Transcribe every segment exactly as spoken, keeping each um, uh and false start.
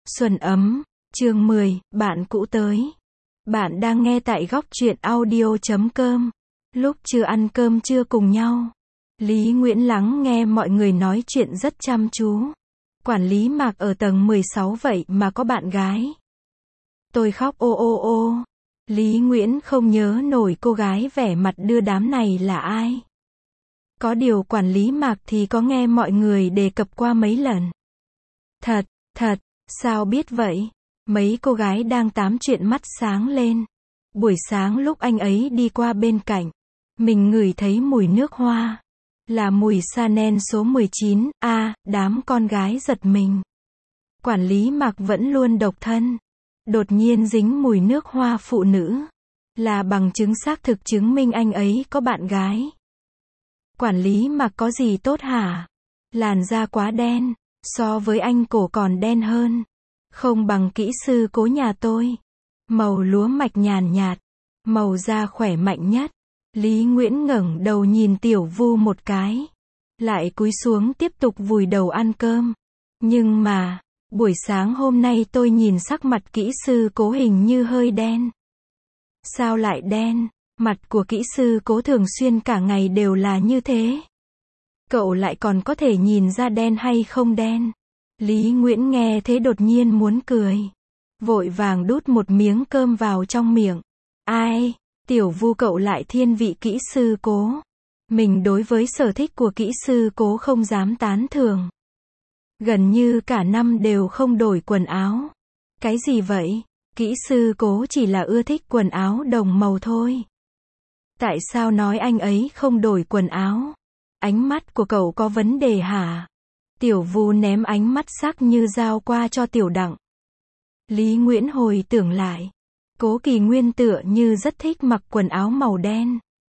Xuân ấm, chương mười, bạn cũ tới. Bạn đang nghe tại góc truyện audio chấm com. Lúc chưa ăn cơm trưa cùng nhau, Lý Nguyễn lắng nghe mọi người nói chuyện rất chăm chú. Quản lý Mạc ở tầng mười sáu vậy mà có bạn gái. Tôi khóc ô ô ô. Lý Nguyễn không nhớ nổi cô gái vẻ mặt đưa đám này là ai. Có điều quản lý Mạc thì có nghe mọi người đề cập qua mấy lần. Thật, thật, sao biết vậy? Mấy cô gái đang tám chuyện mắt sáng lên. Buổi sáng lúc anh ấy đi qua bên cạnh, mình ngửi thấy mùi nước hoa. Là mùi Chanel số mười chín, a, à, đám con gái giật mình. Quản lý Mạc vẫn luôn độc thân. Đột nhiên dính mùi nước hoa phụ nữ. Là bằng chứng xác thực chứng minh anh ấy có bạn gái. Quản lý Mạc có gì tốt hả? Làn da quá đen, so với anh cổ còn đen hơn. Không bằng kỹ sư Cố nhà tôi. Màu lúa mạch nhàn nhạt, màu da khỏe mạnh nhất. Lý Nguyễn ngẩng đầu nhìn Tiểu Vu một cái, lại cúi xuống tiếp tục vùi đầu ăn cơm. Nhưng mà, buổi sáng hôm nay tôi nhìn sắc mặt kỹ sư Cố hình như hơi đen. Sao lại đen? Mặt của kỹ sư Cố thường xuyên cả ngày đều là như thế. Cậu lại còn có thể nhìn ra đen hay không đen? Lý Nguyễn nghe thế đột nhiên muốn cười. Vội vàng đút một miếng cơm vào trong miệng. Ai? Tiểu Vu cậu lại thiên vị kỹ sư Cố. Mình đối với sở thích của kỹ sư Cố không dám tán thưởng. Gần như cả năm đều không đổi quần áo. Cái gì vậy? Kỹ sư Cố chỉ là ưa thích quần áo đồng màu thôi. Tại sao nói anh ấy không đổi quần áo? Ánh mắt của cậu có vấn đề hả? Tiểu Vu ném ánh mắt sắc như dao qua cho Tiểu Đặng. Lý Nguyễn hồi tưởng lại. Cố Kỳ Nguyên tựa như rất thích mặc quần áo màu đen.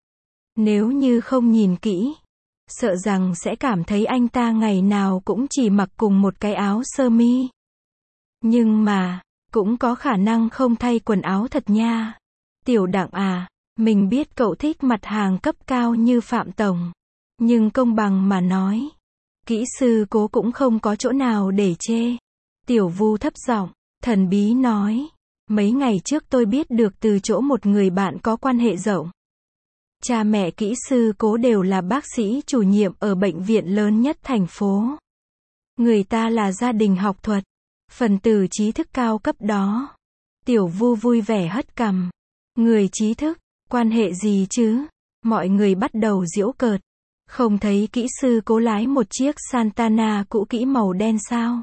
Nếu như không nhìn kỹ, sợ rằng sẽ cảm thấy anh ta ngày nào cũng chỉ mặc cùng một cái áo sơ mi. Nhưng mà, cũng có khả năng không thay quần áo thật nha. Tiểu Đặng à, mình biết cậu thích mặt hàng cấp cao như Phạm Tổng. Nhưng công bằng mà nói, kỹ sư Cố cũng không có chỗ nào để chê. Tiểu Vu thấp giọng, thần bí nói. Mấy ngày trước tôi biết được từ chỗ một người bạn có quan hệ rộng. Cha mẹ kỹ sư Cố đều là bác sĩ chủ nhiệm ở bệnh viện lớn nhất thành phố. Người ta là gia đình học thuật, phần tử trí thức cao cấp đó. Tiểu Vu vui vẻ hất cằm. Người trí thức, quan hệ gì chứ? Mọi người bắt đầu giễu cợt. Không thấy kỹ sư Cố lái một chiếc Santana cũ kỹ màu đen sao?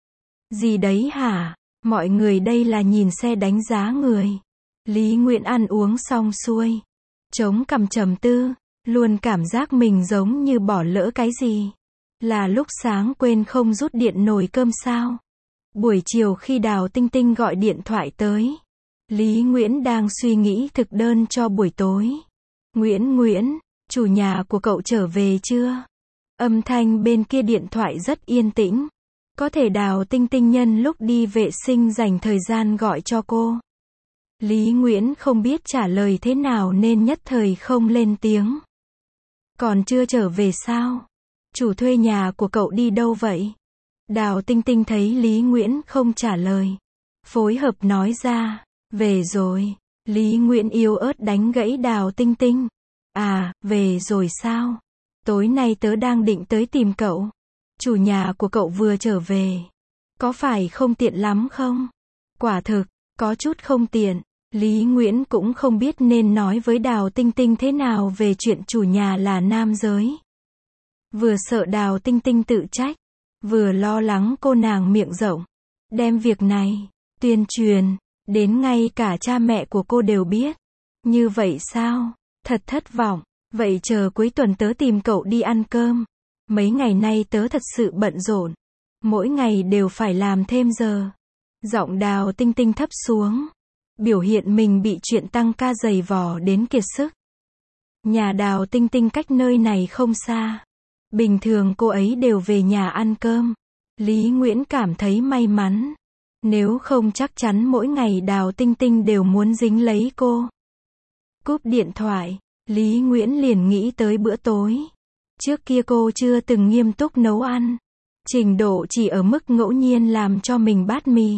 Gì đấy hả? Mọi người đây là nhìn xe đánh giá người. Lý Nguyễn ăn uống xong xuôi, chống cằm trầm tư, luôn cảm giác mình giống như bỏ lỡ cái gì. Là lúc sáng quên không rút điện nồi cơm sao? Buổi chiều khi Đào Tinh Tinh gọi điện thoại tới, Lý Nguyễn đang suy nghĩ thực đơn cho buổi tối. Nguyễn Nguyễn, chủ nhà của cậu trở về chưa? Âm thanh bên kia điện thoại rất yên tĩnh. Có thể Đào Tinh Tinh nhân lúc đi vệ sinh dành thời gian gọi cho cô. Lý Nguyễn không biết trả lời thế nào nên nhất thời không lên tiếng. Còn chưa trở về sao? Chủ thuê nhà của cậu đi đâu vậy? Đào Tinh Tinh thấy Lý Nguyễn không trả lời, phối hợp nói ra, về rồi. Lý Nguyễn yếu ớt đánh gãy Đào Tinh Tinh. À, về rồi sao? Tối nay tớ đang định tới tìm cậu. Chủ nhà của cậu vừa trở về. Có phải không tiện lắm không? Quả thực, có chút không tiện. Lý Nguyễn cũng không biết nên nói với Đào Tinh Tinh thế nào về chuyện chủ nhà là nam giới. Vừa sợ Đào Tinh Tinh tự trách, vừa lo lắng cô nàng miệng rộng. Đem việc này, tuyên truyền, đến ngay cả cha mẹ của cô đều biết. Như vậy sao? Thật thất vọng. Vậy chờ cuối tuần tớ tìm cậu đi ăn cơm. Mấy ngày nay tớ thật sự bận rộn. Mỗi ngày đều phải làm thêm giờ. Giọng Đào Tinh Tinh thấp xuống. Biểu hiện mình bị chuyện tăng ca dày vò đến kiệt sức. Nhà Đào Tinh Tinh cách nơi này không xa. Bình thường cô ấy đều về nhà ăn cơm. Lý Nguyễn cảm thấy may mắn. Nếu không chắc chắn mỗi ngày Đào Tinh Tinh đều muốn dính lấy cô. Cúp điện thoại, Lý Nguyễn liền nghĩ tới bữa tối. Trước kia cô chưa từng nghiêm túc nấu ăn. Trình độ chỉ ở mức ngẫu nhiên làm cho mình bát mì.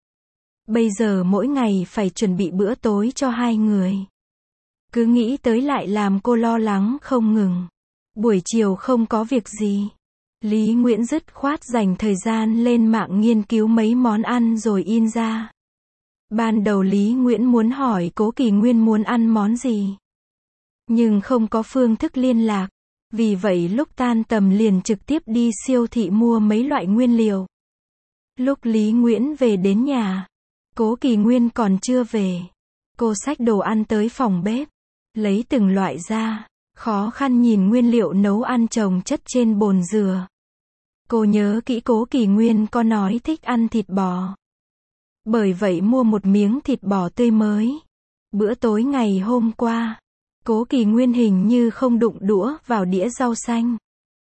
Bây giờ mỗi ngày phải chuẩn bị bữa tối cho hai người. Cứ nghĩ tới lại làm cô lo lắng không ngừng. Buổi chiều không có việc gì. Lý Nguyễn dứt khoát dành thời gian lên mạng nghiên cứu mấy món ăn rồi in ra. Ban đầu Lý Nguyễn muốn hỏi Cố Kỳ Nguyên muốn ăn món gì. Nhưng không có phương thức liên lạc. Vì vậy lúc tan tầm liền trực tiếp đi siêu thị mua mấy loại nguyên liệu. Lúc Lý Nguyễn về đến nhà, Cố Kỳ Nguyên còn chưa về. Cô xách đồ ăn tới phòng bếp, lấy từng loại ra, khó khăn nhìn nguyên liệu nấu ăn chồng chất trên bồn dừa. Cô nhớ kỹ Cố Kỳ Nguyên có nói thích ăn thịt bò. Bởi vậy mua một miếng thịt bò tươi mới. Bữa tối ngày hôm qua, Cố Kỳ Nguyên hình như không đụng đũa vào đĩa rau xanh.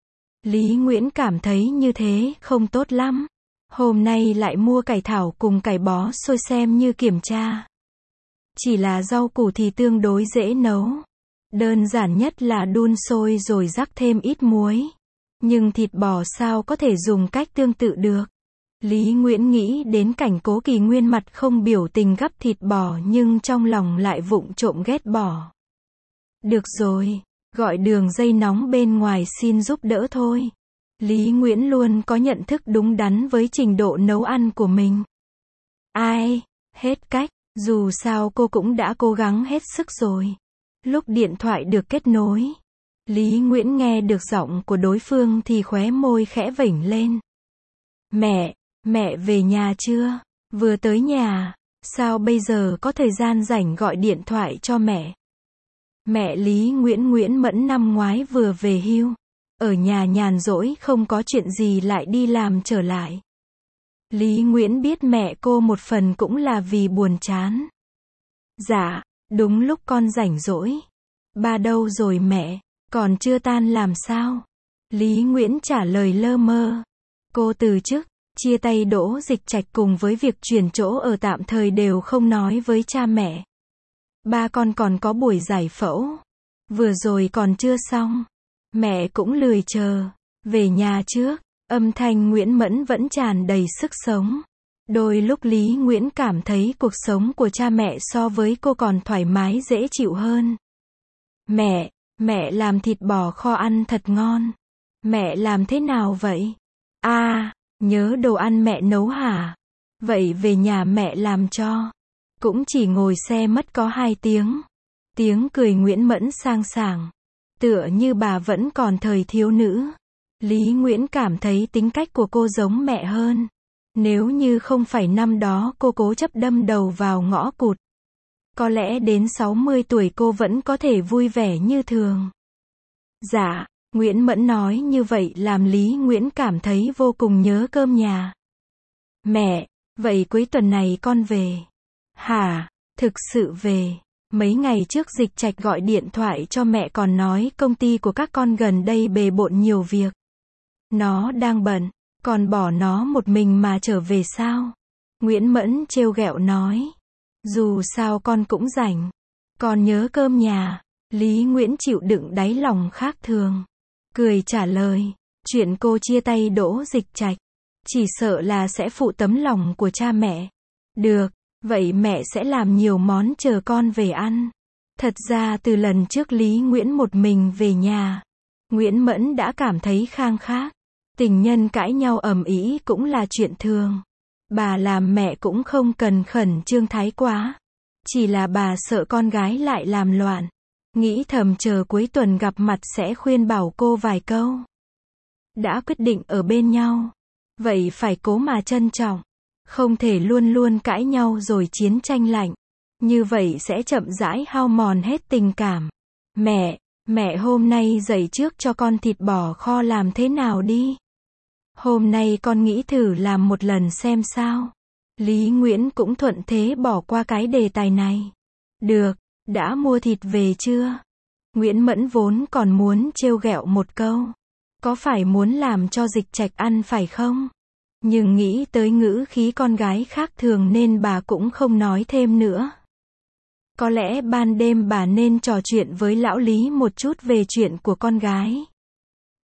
Lý Nguyễn cảm thấy như thế không tốt lắm. Hôm nay lại mua cải thảo cùng cải bó xôi xem như kiểm tra. Chỉ là rau củ thì tương đối dễ nấu. Đơn giản nhất là đun sôi rồi rắc thêm ít muối. Nhưng thịt bò sao có thể dùng cách tương tự được. Lý Nguyễn nghĩ đến cảnh Cố Kỳ Nguyên mặt không biểu tình gắp thịt bò nhưng trong lòng lại vụng trộm ghét bỏ. Được rồi, gọi đường dây nóng bên ngoài xin giúp đỡ thôi. Lý Nguyễn luôn có nhận thức đúng đắn với trình độ nấu ăn của mình. Ai, hết cách, dù sao cô cũng đã cố gắng hết sức rồi. Lúc điện thoại được kết nối, Lý Nguyễn nghe được giọng của đối phương thì khóe môi khẽ vểnh lên. Mẹ, mẹ về nhà chưa? Vừa tới nhà, sao bây giờ có thời gian rảnh gọi điện thoại cho mẹ? Mẹ Lý Nguyễn Nguyễn Mẫn năm ngoái vừa về hưu. Ở nhà nhàn rỗi không có chuyện gì lại đi làm trở lại. Lý Nguyễn biết mẹ cô một phần cũng là vì buồn chán. Dạ, đúng lúc con rảnh rỗi. Ba đâu rồi mẹ? Còn chưa tan làm sao? Lý Nguyễn trả lời lơ mơ. Cô từ chức, chia tay Đỗ Dịch Trạch cùng với việc chuyển chỗ ở tạm thời đều không nói với cha mẹ. Ba con còn có buổi giải phẫu. Vừa rồi còn chưa xong. Mẹ cũng lười chờ. Về nhà trước. Âm thanh Nguyễn Mẫn vẫn tràn đầy sức sống. Đôi lúc Lý Nguyễn cảm thấy cuộc sống của cha mẹ so với cô còn thoải mái dễ chịu hơn. Mẹ, mẹ làm thịt bò kho ăn thật ngon. Mẹ làm thế nào vậy? À, nhớ đồ ăn mẹ nấu hả? Vậy về nhà mẹ làm cho. Cũng chỉ ngồi xe mất có hai tiếng. Tiếng cười Nguyễn Mẫn sang sảng. Tựa như bà vẫn còn thời thiếu nữ. Lý Nguyễn cảm thấy tính cách của cô giống mẹ hơn. Nếu như không phải năm đó cô cố chấp đâm đầu vào ngõ cụt. Có lẽ đến sáu mươi tuổi cô vẫn có thể vui vẻ như thường. Dạ, Nguyễn Mẫn nói như vậy làm Lý Nguyễn cảm thấy vô cùng nhớ cơm nhà. Mẹ, vậy cuối tuần này con về. Hả, thực sự về. Mấy ngày trước Dịch Trạch gọi điện thoại cho mẹ còn nói công ty của các con gần đây bề bộn nhiều việc. Nó đang bận, còn bỏ nó một mình mà trở về sao? Nguyễn Mẫn trêu ghẹo nói. Dù sao con cũng rảnh. Con nhớ cơm nhà. Lý Nguyễn chịu đựng đáy lòng khác thường. Cười trả lời. Chuyện cô chia tay Đỗ Dịch Trạch. Chỉ sợ là sẽ phụ tấm lòng của cha mẹ. Được, vậy mẹ sẽ làm nhiều món chờ con về ăn. Thật ra từ lần trước Lý Nguyễn một mình về nhà, Nguyễn Mẫn đã cảm thấy khang khác. Tình nhân cãi nhau ầm ĩ cũng là chuyện thường. Bà làm mẹ cũng không cần khẩn trương thái quá. Chỉ là bà sợ con gái lại làm loạn. Nghĩ thầm chờ cuối tuần gặp mặt sẽ khuyên bảo cô vài câu. Đã quyết định ở bên nhau. Vậy phải cố mà trân trọng. Không thể luôn luôn cãi nhau rồi chiến tranh lạnh. Như vậy sẽ chậm rãi hao mòn hết tình cảm. Mẹ, mẹ hôm nay dậy trước cho con thịt bò kho làm thế nào đi. Hôm nay con nghĩ thử làm một lần xem sao. Lý Nguyễn cũng thuận thế bỏ qua cái đề tài này. Được, đã mua thịt về chưa? Nguyễn Mẫn vốn còn muốn trêu ghẹo một câu. Có phải muốn làm cho Dịch Trạch ăn phải không? Nhưng nghĩ tới ngữ khí con gái khác thường nên bà cũng không nói thêm nữa. Có lẽ ban đêm bà nên trò chuyện với lão Lý một chút về chuyện của con gái.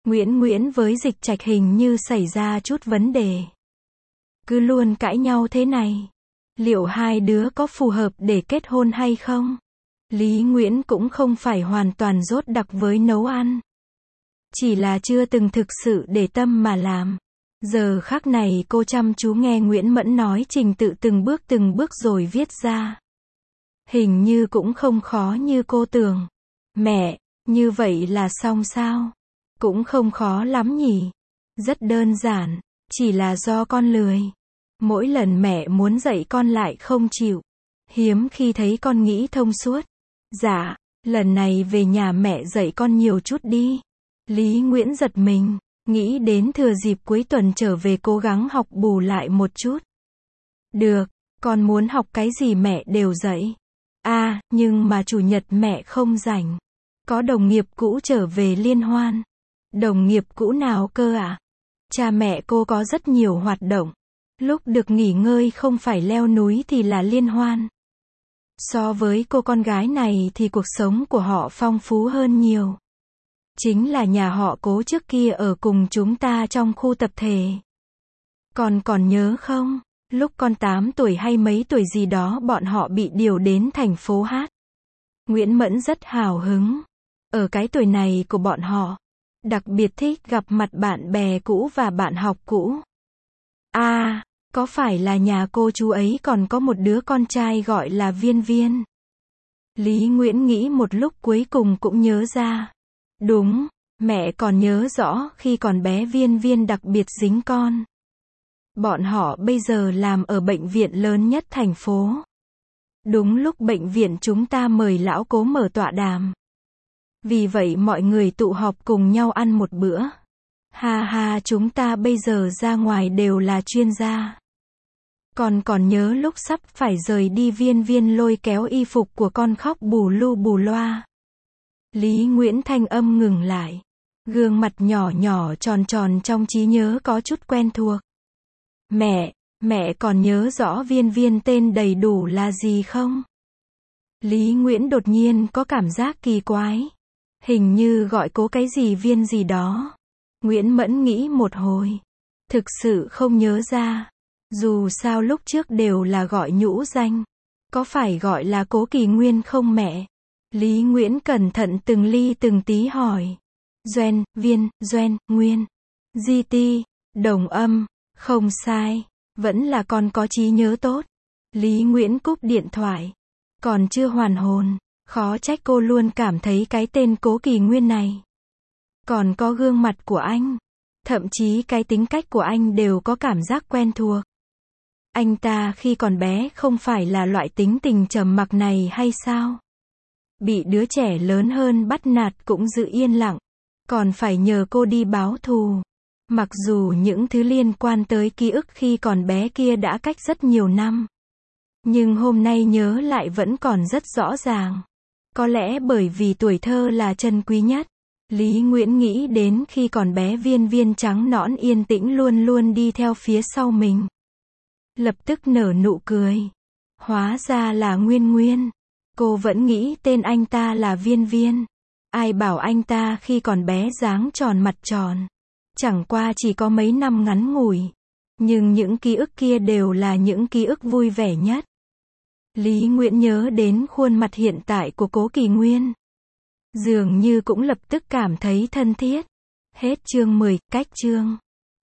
Nguyễn Nguyễn với Dịch Trạch hình như xảy ra chút vấn đề. Cứ luôn cãi nhau thế này. Liệu hai đứa có phù hợp để kết hôn hay không? Lý Nguyễn cũng không phải hoàn toàn dốt đặc với nấu ăn. Chỉ là chưa từng thực sự để tâm mà làm. Giờ khắc này cô chăm chú nghe Nguyễn Mẫn nói trình tự từng bước từng bước rồi viết ra. Hình như cũng không khó như cô tưởng. Mẹ, như vậy là xong sao? Cũng không khó lắm nhỉ. Rất đơn giản, chỉ là do con lười. Mỗi lần mẹ muốn dạy con lại không chịu. Hiếm khi thấy con nghĩ thông suốt. Dạ, lần này về nhà mẹ dạy con nhiều chút đi. Lý Nguyễn giật mình, nghĩ đến thừa dịp cuối tuần trở về cố gắng học bù lại một chút. Được, con muốn học cái gì mẹ đều dạy. À, nhưng mà chủ nhật mẹ không rảnh. Có đồng nghiệp cũ trở về liên hoan. Đồng nghiệp cũ nào cơ ạ? À? Cha mẹ cô có rất nhiều hoạt động. Lúc được nghỉ ngơi không phải leo núi thì là liên hoan. So với cô con gái này thì cuộc sống của họ phong phú hơn nhiều. Chính là nhà họ Cố trước kia ở cùng chúng ta trong khu tập thể. Còn còn nhớ không? Lúc con tám tuổi hay mấy tuổi gì đó bọn họ bị điều đến thành phố hát. Nguyễn Mẫn rất hào hứng. Ở cái tuổi này của bọn họ, đặc biệt thích gặp mặt bạn bè cũ và bạn học cũ. À, có phải là nhà cô chú ấy còn có một đứa con trai gọi là Viên Viên? Lý Nguyễn nghĩ một lúc cuối cùng cũng nhớ ra. Đúng, mẹ còn nhớ rõ khi còn bé Viên Viên đặc biệt dính con. Bọn họ bây giờ làm ở bệnh viện lớn nhất thành phố. Đúng lúc bệnh viện chúng ta mời lão Cố mở tọa đàm. Vì vậy mọi người tụ họp cùng nhau ăn một bữa. Ha ha, chúng ta bây giờ ra ngoài đều là chuyên gia. Còn còn nhớ lúc sắp phải rời đi Viên Viên lôi kéo y phục của con khóc bù lu bù loa. Lý Nguyễn thanh âm ngừng lại. Gương mặt nhỏ nhỏ tròn tròn trong trí nhớ có chút quen thuộc. Mẹ, mẹ còn nhớ rõ Viên Viên tên đầy đủ là gì không? Lý Nguyễn đột nhiên có cảm giác kỳ quái. Hình như gọi Cố cái gì Viên gì đó. Nguyễn Mẫn nghĩ một hồi. Thực sự không nhớ ra. Dù sao lúc trước đều là gọi nhũ danh. Có phải gọi là Cố Kỳ Nguyên không mẹ? Lý Nguyễn cẩn thận từng ly từng tí hỏi. Doen, Viên, Doen, Nguyên. Di ti, đồng âm, không sai. Vẫn là con có trí nhớ tốt. Lý Nguyễn cúp điện thoại. Còn chưa hoàn hồn. Khó trách cô luôn cảm thấy cái tên Cố Kỳ Nguyên này. Còn có gương mặt của anh. Thậm chí cái tính cách của anh đều có cảm giác quen thuộc. Anh ta khi còn bé không phải là loại tính tình trầm mặc này hay sao? Bị đứa trẻ lớn hơn bắt nạt cũng giữ yên lặng. Còn phải nhờ cô đi báo thù. Mặc dù những thứ liên quan tới ký ức khi còn bé kia đã cách rất nhiều năm. Nhưng hôm nay nhớ lại vẫn còn rất rõ ràng. Có lẽ bởi vì tuổi thơ là trân quý nhất. Lý Nguyễn nghĩ đến khi còn bé Viên Viên trắng nõn yên tĩnh luôn luôn đi theo phía sau mình. Lập tức nở nụ cười. Hóa ra là Nguyên Nguyên. Cô vẫn nghĩ tên anh ta là Viên Viên. Ai bảo anh ta khi còn bé dáng tròn mặt tròn. Chẳng qua chỉ có mấy năm ngắn ngủi. Nhưng những ký ức kia đều là những ký ức vui vẻ nhất. Lý Nguyễn nhớ đến khuôn mặt hiện tại của Cố Kỳ Nguyên. Dường như cũng lập tức cảm thấy thân thiết. Hết chương mười, cách chương.